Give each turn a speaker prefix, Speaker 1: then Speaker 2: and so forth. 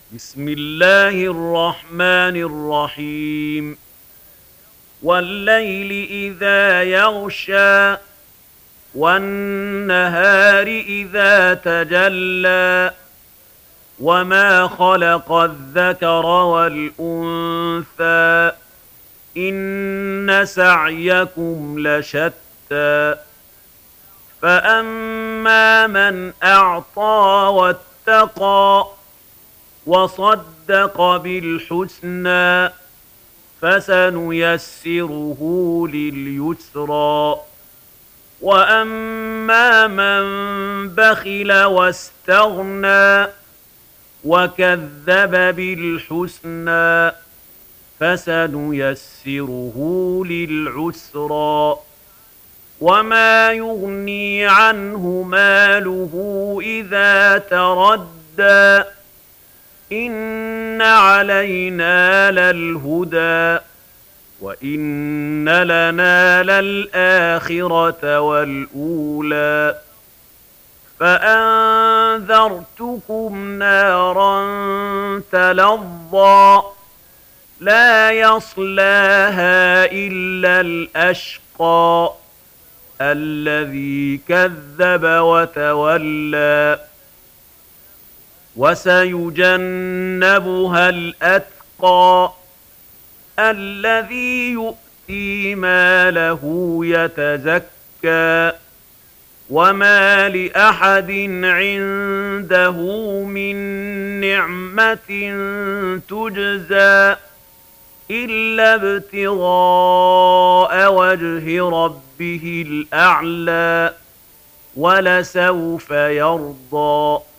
Speaker 1: بسم الله الرحمن الرحيم والليل إذا يغشى والنهار إذا تجلى وما خلق الذكر والأنثى إن سعيكم لشتى فأما من أعطى واتقى وصدق بالحسنى فسنيسره لليسرى وأما من بخل واستغنى وكذب بالحسنى فسنيسره للعسرى وما يغني عنه ماله إذا تردى إن علينا للهدى وإن لنا للآخرة والأولى فأنذرتكم نارا تلظى لا يصلاها إلا الأشقى الذي كذب وتولى وسيجنبها الأتقى الذي يؤتي ماله يتزكى وما لأحد عنده من نعمة تجزى إلا ابتغاء وجه ربه الأعلى ولسوف يرضى